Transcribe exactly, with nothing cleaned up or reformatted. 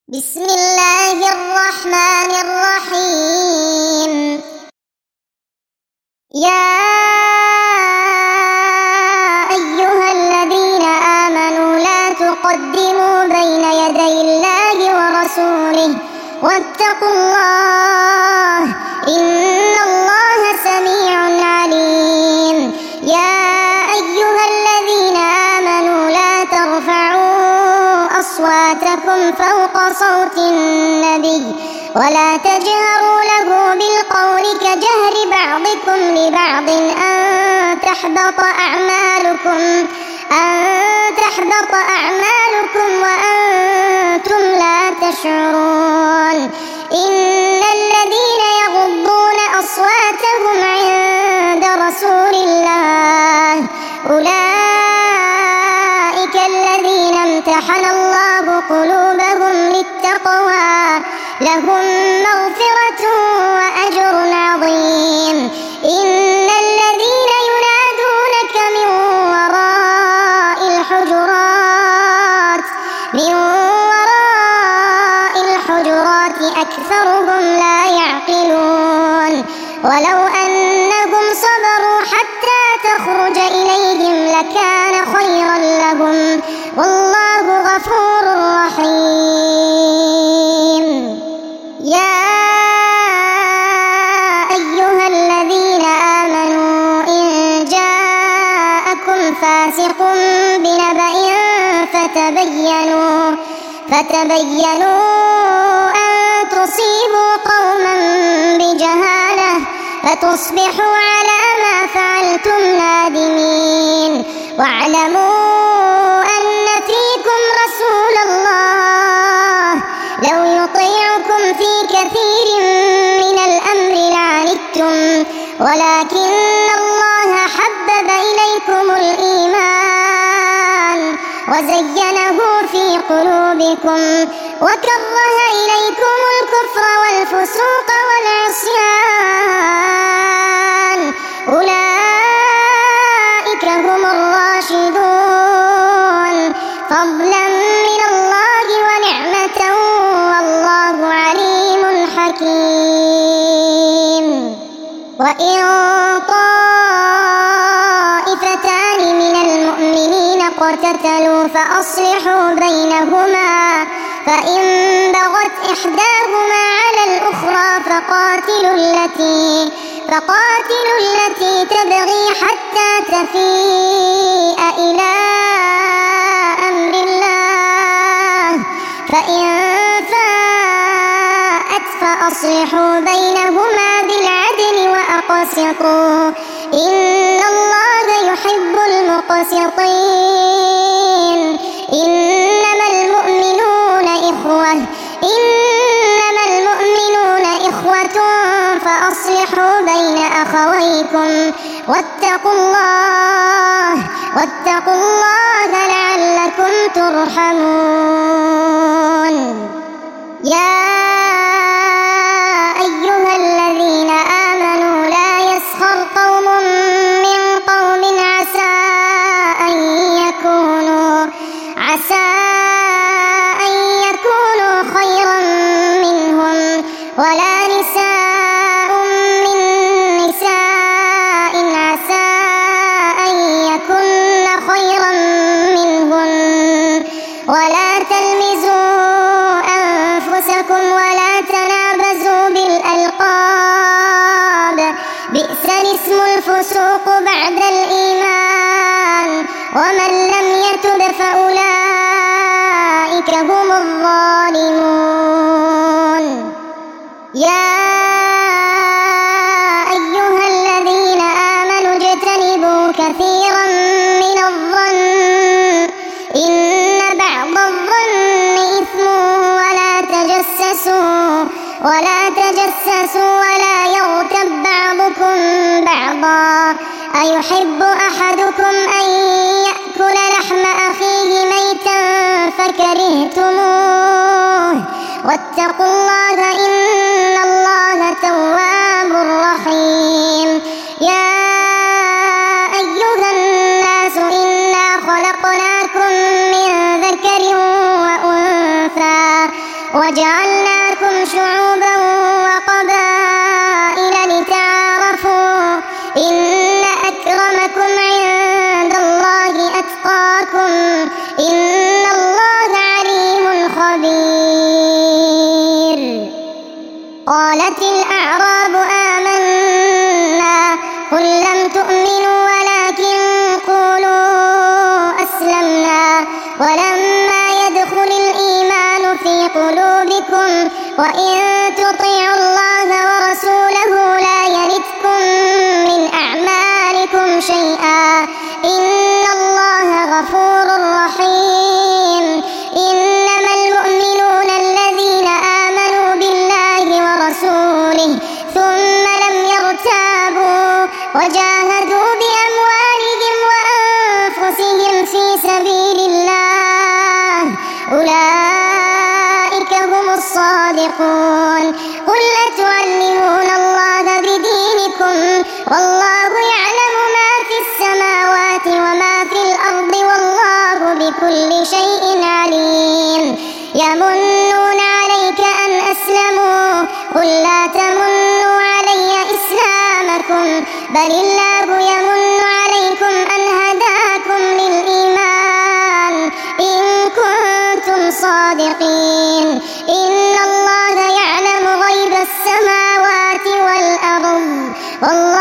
بسم الله الرحمن الرحيم. يا أيها الذين آمنوا لا تقدموا بين يدي الله ورسوله واتقوا الله إن الله سميع عليم. يا أيها الذين آمنوا لا ترفعوا أصواتكم فوق صوت النبي ولا تجهروا له بالقول كجهر بعضكم لبعض أن تحبط أعمالكم أن تحبط أعمالكم وأنتم لا تشعرون. إن الذين يغضون أصواتهم عند رسول الله أولئك الذين امتحن الله قلوبهم للتقوى لهم مغفرة وأجر عظيم. إن الذين ينادونك من وراء الحجرات من وراء الحجرات أكثرهم لا يعقلون. ولو أنهم صبروا حتى تخرج إليهم لكان خيرا لهم والله غفور رحيم. يا أيها الذين آمنوا إن جاءكم فاسق بنبأ فتبينوا فتبينوا أن تصيبوا قوما بجهالة فتصبحوا على ما فعلتم نادمين. واعلموا أن فيكم رسول الله لو يطيعكم في كثير من الأمر لعنتم ولكن الله حبب إليكم الإيمان وزينه في قلوبكم وكره إليكم الكفر والفسوق والعصيان أولئك هم الراشدون فضلا من الله ونعمة والله عليم حكيم. وإن طائفتان من المؤمنين اقتتلوا فأصلحوا بينهما فإن بغت إحداهما على الأخرى فقاتلوا التي فقاتلوا التي تبغي حتى تفيء إلى أمر الله فإن فاءت فأصلحوا بينهما بالعدل وأقسطوا إن الله يحب المقسطين. إنما المؤمنون إخوة إنما المؤمنون إخوة فأصلحوا بين أخويكم واتقوا الله واتقوا الله لعلكم ترحمون. يا أيها الذين آمنوا لا يسخر قوم من قوم عسى أن يكونوا عسى أن يكونوا خيرا منهم ولا نساء من نساء عسى أن يكن خيرا منهن ولا تلمزوا أنفسكم ولا تنابزوا بالألقاب بئس الاسم الفسوق بعد الإيمان ومن لم يتب فأولئك هم الظالمون. يا أيها الذين آمنوا اجتنبوا كثيرا من الظن إن بعض الظن إثم ولا تجسسوا ولا تجسسوا ولا يغتب بعضكم بعضا أيحب أحدكم أن يأكل لحم أخيه ميتا فكرهتموه واتقوا الله إن الله تواب رحيم. يا أيها الناس إنا خلقناكم من ذكر وأنثى وجعلناكم شعوبا وقبائل لتعارفوا إن أكرمكم عند الله أتقاكم إن الله عليم خبير. قالت الأعراب آمنا قل لم تؤمنوا ولكن قولوا أسلمنا ولما يدخل الإيمان في قلوبكم وإن تطيعوا الله ورسوله لا يلتكم من أعمالكم شيئا إن الله غفور رحيم. إنما المؤمنون الذين آمنوا بالله ورسوله ثم لم يرتابوا وجاهدوا بأموالهم وأنفسهم في سبيل الله أولئك هم الصادقون. قل أتعلمون الله بدينكم والله يعلم ما في السماوات وما في الأرض والله بكل شيء عليم. يمنون عليك أن أسلموا قل لا تمنوا علي إسلامكم بل الله يمن عليكم أن هداكم للإيمان إن كنتم صادقين. إن الله يعلم غيب السماوات والأرض والله